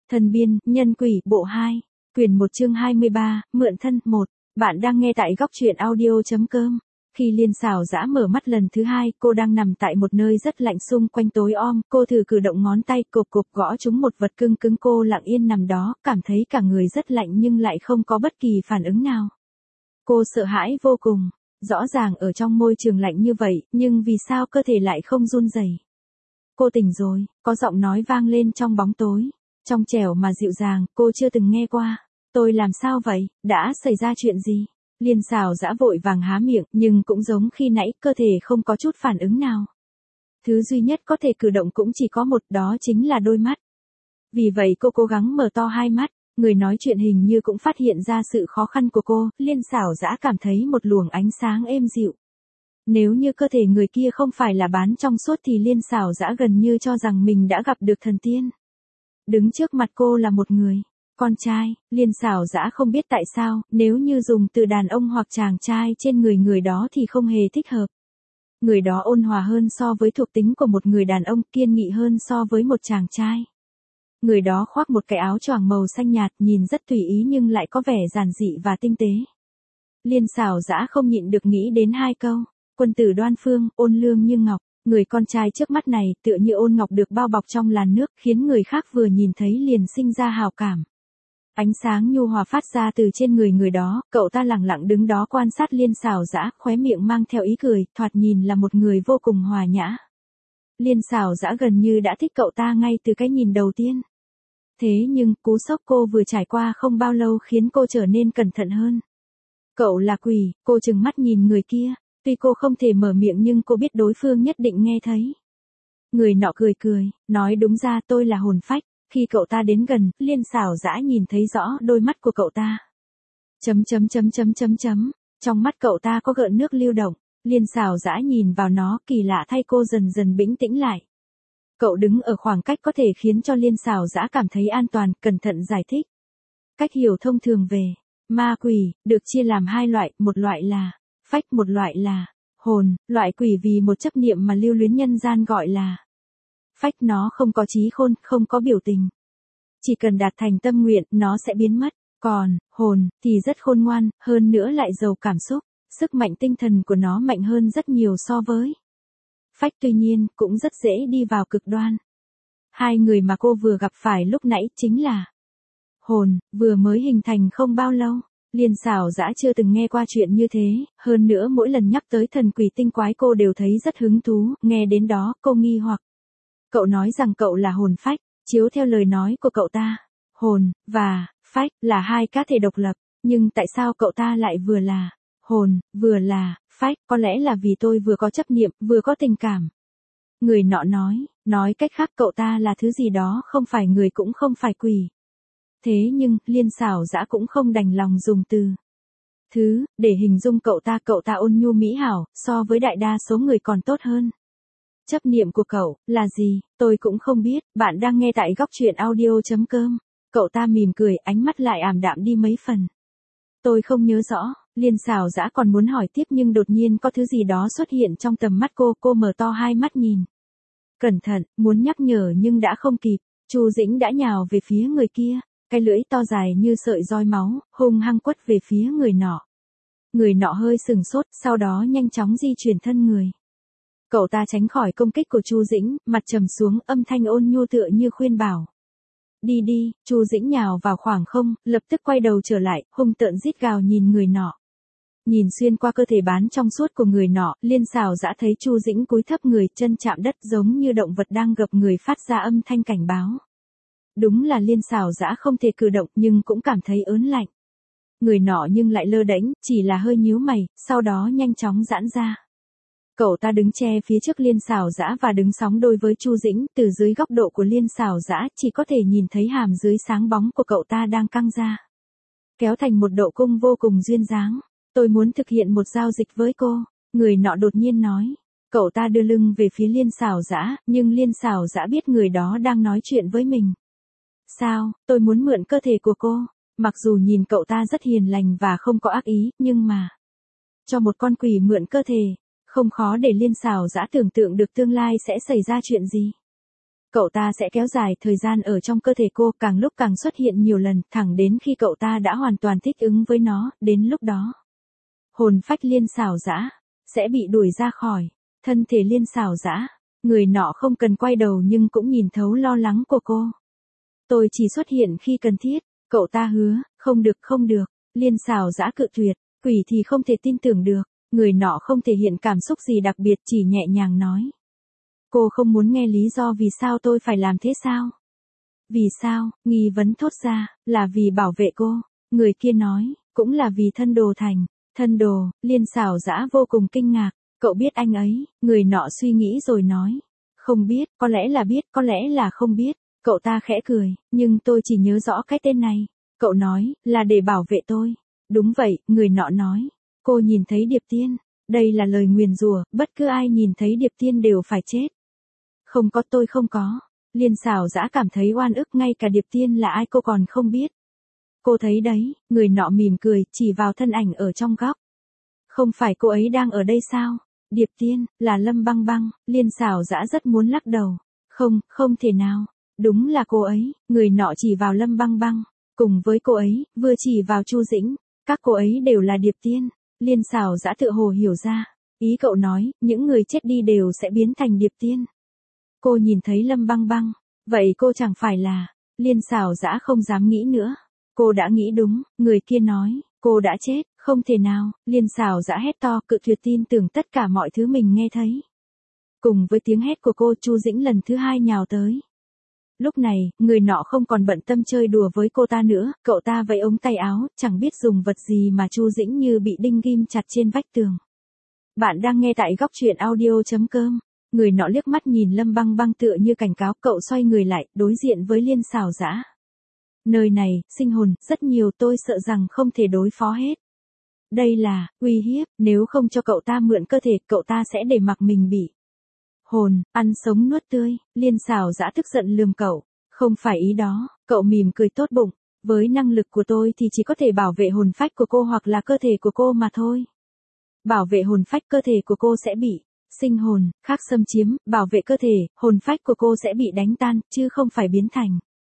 Thần biên, nhân quỷ, bộ 2, quyển 1 chương 23, mượn thân, 1. Bạn đang nghe tại góc truyện audio.com. Khi Liên Sảo Dã mở mắt lần thứ hai, cô đang nằm tại một nơi rất lạnh, xung quanh tối om, cô thử cử động ngón tay, cộp cộp gõ trúng một vật cứng cứng, cô lặng yên nằm đó, cảm thấy cả người rất lạnh nhưng lại không có bất kỳ phản ứng nào. Cô sợ hãi vô cùng, rõ ràng ở trong môi trường lạnh như vậy, nhưng vì sao cơ thể lại không run rẩy? Cô tỉnh rồi, có giọng nói vang lên trong bóng tối. Trong trẻo mà dịu dàng, cô chưa từng nghe qua. Tôi làm sao vậy, đã xảy ra chuyện gì? Liên Sảo Dã vội vàng há miệng, nhưng cũng giống khi nãy, cơ thể không có chút phản ứng nào. Thứ duy nhất có thể cử động cũng chỉ có một, đó chính là đôi mắt. Vì vậy cô cố gắng mở to hai mắt, người nói chuyện hình như cũng phát hiện ra sự khó khăn của cô, Liên Sảo Dã cảm thấy một luồng ánh sáng êm dịu. Nếu như cơ thể người kia không phải là bán trong suốt thì Liên Sảo Dã gần như cho rằng mình đã gặp được thần tiên. Đứng trước mặt cô là một người, con trai, Liên Sảo Dã không biết tại sao, nếu như dùng từ đàn ông hoặc chàng trai trên người đó thì không hề thích hợp. Người đó ôn hòa hơn so với thuộc tính của một người đàn ông, kiên nghị hơn so với một chàng trai. Người đó khoác một cái áo choàng màu xanh nhạt, nhìn rất tùy ý nhưng lại có vẻ giản dị và tinh tế. Liên Sảo Dã không nhịn được nghĩ đến hai câu, quân tử đoan phương, ôn lương như ngọc. Người con trai trước mắt này tựa như ôn ngọc được bao bọc trong làn nước, khiến người khác vừa nhìn thấy liền sinh ra hào cảm. Ánh sáng nhu hòa phát ra từ trên người đó, cậu ta lặng lặng đứng đó quan sát Liên Sảo Dã, khóe miệng mang theo ý cười, thoạt nhìn là một người vô cùng hòa nhã. Liên Sảo Dã gần như đã thích cậu ta ngay từ cái nhìn đầu tiên. Thế nhưng, cú sốc cô vừa trải qua không bao lâu khiến cô trở nên cẩn thận hơn. Cậu là quỷ, cô trừng mắt nhìn người kia. Tuy cô không thể mở miệng nhưng cô biết đối phương nhất định nghe thấy. Người nọ cười cười, nói đúng ra tôi là hồn phách. Khi cậu ta đến gần, Liên Sảo Dã nhìn thấy rõ đôi mắt của cậu ta. Trong mắt cậu ta có gợn nước lưu động. Liên Sảo Dã nhìn vào nó, kỳ lạ thay cô dần dần bình tĩnh lại. Cậu đứng ở khoảng cách có thể khiến cho Liên Sảo Dã cảm thấy an toàn, cẩn thận giải thích. Cách hiểu thông thường về ma quỷ được chia làm hai loại, một loại là phách, một loại là hồn. Loại quỷ vì một chấp niệm mà lưu luyến nhân gian gọi là phách, nó không có trí khôn, không có biểu tình. Chỉ cần đạt thành tâm nguyện, nó sẽ biến mất. Còn hồn thì rất khôn ngoan, hơn nữa lại giàu cảm xúc, sức mạnh tinh thần của nó mạnh hơn rất nhiều so với phách, tuy nhiên cũng rất dễ đi vào cực đoan. Hai người mà cô vừa gặp phải lúc nãy chính là hồn, vừa mới hình thành không bao lâu. Liên Sảo Dã chưa từng nghe qua chuyện như thế, hơn nữa mỗi lần nhắc tới thần quỷ tinh quái cô đều thấy rất hứng thú, nghe đến đó, cô nghi hoặc. Cậu nói rằng cậu là hồn phách, chiếu theo lời nói của cậu ta, hồn và phách là hai cá thể độc lập, nhưng tại sao cậu ta lại vừa là hồn, vừa là phách? Có lẽ là vì tôi vừa có chấp niệm, vừa có tình cảm. Người nọ nói cách khác cậu ta là thứ gì đó, không phải người cũng không phải quỷ. Thế nhưng, Liên Sảo Dã cũng không đành lòng dùng từ thứ để hình dung cậu ta ôn nhu mỹ hảo, so với đại đa số người còn tốt hơn. Chấp niệm của cậu là gì, tôi cũng không biết. Bạn đang nghe tại góc truyện audio.com. Cậu ta mỉm cười, ánh mắt lại ảm đạm đi mấy phần. Tôi không nhớ rõ. Liên Sảo Dã còn muốn hỏi tiếp nhưng đột nhiên có thứ gì đó xuất hiện trong tầm mắt cô mở to hai mắt nhìn. Cẩn thận, muốn nhắc nhở nhưng đã không kịp. Chu Dĩnh đã nhào về phía người kia. Cái lưỡi to dài như sợi roi máu, hung hăng quất về phía người nọ. Người nọ hơi sừng sốt, sau đó nhanh chóng di chuyển thân người. Cậu ta tránh khỏi công kích của Chu Dĩnh, mặt trầm xuống, âm thanh ôn nhu tựa như khuyên bảo. Đi đi. Chu Dĩnh nhào vào khoảng không, lập tức quay đầu trở lại, hung tợn rít gào nhìn người nọ. Nhìn xuyên qua cơ thể bán trong suốt của người nọ, Liên Sảo Dã thấy Chu Dĩnh cúi thấp người, chân chạm đất giống như động vật đang gập người, phát ra âm thanh cảnh báo. Đúng là Liên Sảo Dã không thể cử động nhưng cũng cảm thấy ớn lạnh. Người nọ nhưng lại lơ đễnh, chỉ là hơi nhíu mày, sau đó nhanh chóng giãn ra. Cậu ta đứng che phía trước Liên Sảo Dã và đứng sóng đôi với Chu Dĩnh, từ dưới góc độ của Liên Sảo Dã chỉ có thể nhìn thấy hàm dưới sáng bóng của cậu ta đang căng ra. Kéo thành một độ cung vô cùng duyên dáng. Tôi muốn thực hiện một giao dịch với cô, người nọ đột nhiên nói. Cậu ta đưa lưng về phía Liên Sảo Dã, nhưng Liên Sảo Dã biết người đó đang nói chuyện với mình. Sao, tôi muốn mượn cơ thể của cô. Mặc dù nhìn cậu ta rất hiền lành và không có ác ý, nhưng mà cho một con quỷ mượn cơ thể, không khó để Liên Sảo Dã tưởng tượng được tương lai sẽ xảy ra chuyện gì. Cậu ta sẽ kéo dài thời gian ở trong cơ thể cô, càng lúc càng xuất hiện nhiều lần, thẳng đến khi cậu ta đã hoàn toàn thích ứng với nó, đến lúc đó. Hồn phách Liên xảo dã sẽ bị đuổi ra khỏi thân thể Liên xảo dã. Người nọ không cần quay đầu nhưng cũng nhìn thấu lo lắng của cô. Tôi chỉ xuất hiện khi cần thiết, cậu ta hứa, không được không được. Liên xảo dã cự tuyệt, quỷ thì không thể tin tưởng được. Người nọ không thể hiện cảm xúc gì đặc biệt, chỉ nhẹ nhàng nói. Cô không muốn nghe lý do vì sao tôi phải làm thế sao? Vì sao? Nghi vấn thốt ra, là vì bảo vệ cô. Người kia nói, cũng là vì thân đồ thành. Thân đồ, Liên xảo dã vô cùng kinh ngạc. Cậu biết anh ấy, người nọ suy nghĩ rồi nói. Không biết, có lẽ là biết, có lẽ là không biết. Cậu ta khẽ cười, nhưng tôi chỉ nhớ rõ cái tên này. Cậu nói, là để bảo vệ tôi. Đúng vậy, người nọ nói. Cô nhìn thấy Điệp Tiên. Đây là lời nguyền rủa, bất cứ ai nhìn thấy Điệp Tiên đều phải chết. Không có, tôi không có. Liên xảo dã cảm thấy oan ức, ngay cả Điệp Tiên là ai cô còn không biết. Cô thấy đấy, người nọ mỉm cười, chỉ vào thân ảnh ở trong góc. Không phải cô ấy đang ở đây sao? Điệp Tiên, là Lâm Băng Băng. Liên xảo dã rất muốn lắc đầu. Không, không thể nào. Đúng là cô ấy. Người nọ chỉ vào Lâm Băng Băng. Cùng với cô ấy, vừa chỉ vào Chu Dĩnh. Các cô ấy đều là Điệp Tiên. Liên xảo dã tựa hồ hiểu ra. Ý cậu nói, những người chết đi đều sẽ biến thành Điệp Tiên. Cô nhìn thấy Lâm Băng Băng. Vậy cô chẳng phải là. Liên xảo dã không dám nghĩ nữa. Cô đã nghĩ đúng, người kia nói. Cô đã chết, không thể nào. Liên xảo dã hét to, cự tuyệt tin tưởng tất cả mọi thứ mình nghe thấy. Cùng với tiếng hét của cô, Chu Dĩnh lần thứ hai nhào tới. Lúc này, người nọ không còn bận tâm chơi đùa với cô ta nữa, cậu ta vẫy ống tay áo, chẳng biết dùng vật gì mà Chu Dĩnh như bị đinh ghim chặt trên vách tường. Bạn đang nghe tại góc truyện audio.com. Người nọ liếc mắt nhìn Lâm Băng Băng tựa như cảnh cáo, cậu xoay người lại, đối diện với Liên xảo dã. Nơi này, sinh hồn, rất nhiều, tôi sợ rằng không thể đối phó hết. Đây là uy hiếp, nếu không cho cậu ta mượn cơ thể, cậu ta sẽ để mặc mình bị hồn, ăn sống nuốt tươi. Liên xảo dã tức giận lườm cậu. Không phải ý đó, cậu mỉm cười tốt bụng. Với năng lực của tôi thì chỉ có thể bảo vệ hồn phách của cô hoặc là cơ thể của cô mà thôi. Bảo vệ hồn phách, cơ thể của cô sẽ bị sinh hồn khác xâm chiếm, bảo vệ cơ thể, hồn phách của cô sẽ bị đánh tan, chứ không phải biến thành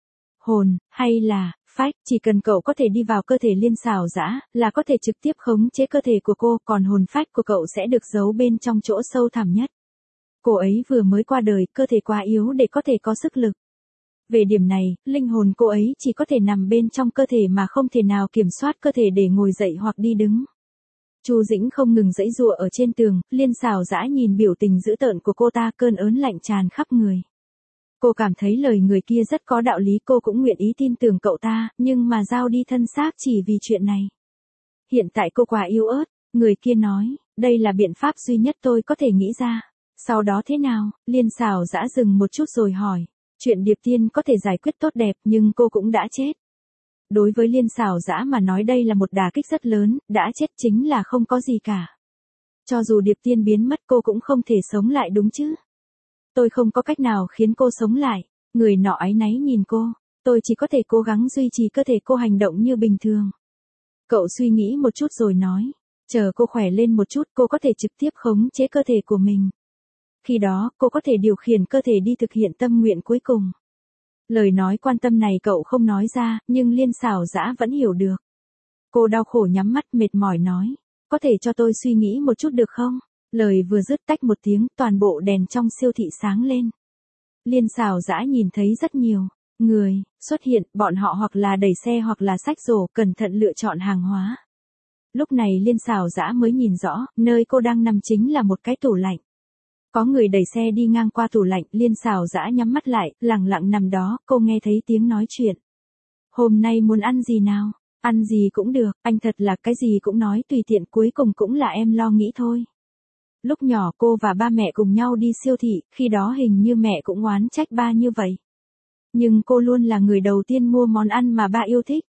hồn, hay là phách. Chỉ cần cậu có thể đi vào cơ thể Liên xảo dã, là có thể trực tiếp khống chế cơ thể của cô, còn hồn phách của cậu sẽ được giấu bên trong chỗ sâu thẳm nhất. Cô ấy vừa mới qua đời, cơ thể quá yếu để có thể có sức lực. Về điểm này, linh hồn cô ấy chỉ có thể nằm bên trong cơ thể mà không thể nào kiểm soát cơ thể để ngồi dậy hoặc đi đứng. Chu Dĩnh không ngừng giãy giụa ở trên tường, Liên xảo dã nhìn biểu tình dữ tợn của cô ta, cơn ớn lạnh tràn khắp người. Cô cảm thấy lời người kia rất có đạo lý, cô cũng nguyện ý tin tưởng cậu ta, nhưng mà giao đi thân xác chỉ vì chuyện này. Hiện tại cô quá yếu ớt, người kia nói, đây là biện pháp duy nhất tôi có thể nghĩ ra. Sau đó thế nào? Liên xảo dã dừng một chút rồi hỏi. Chuyện Điệp Tiên có thể giải quyết tốt đẹp nhưng cô cũng đã chết. Đối với Liên xảo dã mà nói đây là một đả kích rất lớn, đã chết chính là không có gì cả. Cho dù Điệp Tiên biến mất cô cũng không thể sống lại đúng chứ. Tôi không có cách nào khiến cô sống lại. Người nọ áy náy nhìn cô. Tôi chỉ có thể cố gắng duy trì cơ thể cô hành động như bình thường. Cậu suy nghĩ một chút rồi nói. Chờ cô khỏe lên một chút cô có thể trực tiếp khống chế cơ thể của mình. Khi đó, cô có thể điều khiển cơ thể đi thực hiện tâm nguyện cuối cùng. Lời nói quan tâm này cậu không nói ra, nhưng Liên xảo dã vẫn hiểu được. Cô đau khổ nhắm mắt mệt mỏi nói. Có thể cho tôi suy nghĩ một chút được không? Lời vừa dứt tách một tiếng, toàn bộ đèn trong siêu thị sáng lên. Liên xảo dã nhìn thấy rất nhiều người xuất hiện, bọn họ hoặc là đẩy xe hoặc là xách rổ, cẩn thận lựa chọn hàng hóa. Lúc này Liên xảo dã mới nhìn rõ, nơi cô đang nằm chính là một cái tủ lạnh. Có người đẩy xe đi ngang qua tủ lạnh, Liên xảo dã nhắm mắt lại, lặng lặng nằm đó, cô nghe thấy tiếng nói chuyện. Hôm nay muốn ăn gì nào? Ăn gì cũng được, anh thật là cái gì cũng nói tùy tiện, cuối cùng cũng là em lo nghĩ thôi. Lúc nhỏ cô và ba mẹ cùng nhau đi siêu thị, khi đó hình như mẹ cũng oán trách ba như vậy. Nhưng cô luôn là người đầu tiên mua món ăn mà ba yêu thích.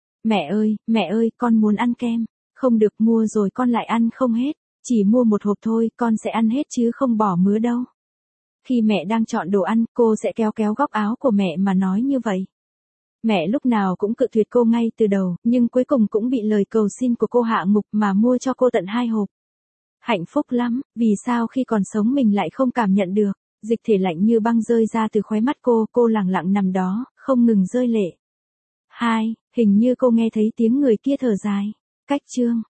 Mẹ ơi, con muốn ăn kem. Không được, mua rồi con lại ăn không hết. Chỉ mua một hộp thôi, con sẽ ăn hết chứ không bỏ mứa đâu. Khi mẹ đang chọn đồ ăn, cô sẽ kéo kéo góc áo của mẹ mà nói như vậy. Mẹ lúc nào cũng cự tuyệt cô ngay từ đầu, nhưng cuối cùng cũng bị lời cầu xin của cô hạ ngục mà mua cho cô tận 2 hộp. Hạnh phúc lắm, vì sao khi còn sống mình lại không cảm nhận được? Dịch thể lạnh như băng rơi ra từ khóe mắt cô lặng lặng nằm đó, không ngừng rơi lệ. Hình như cô nghe thấy tiếng người kia thở dài. Cách chương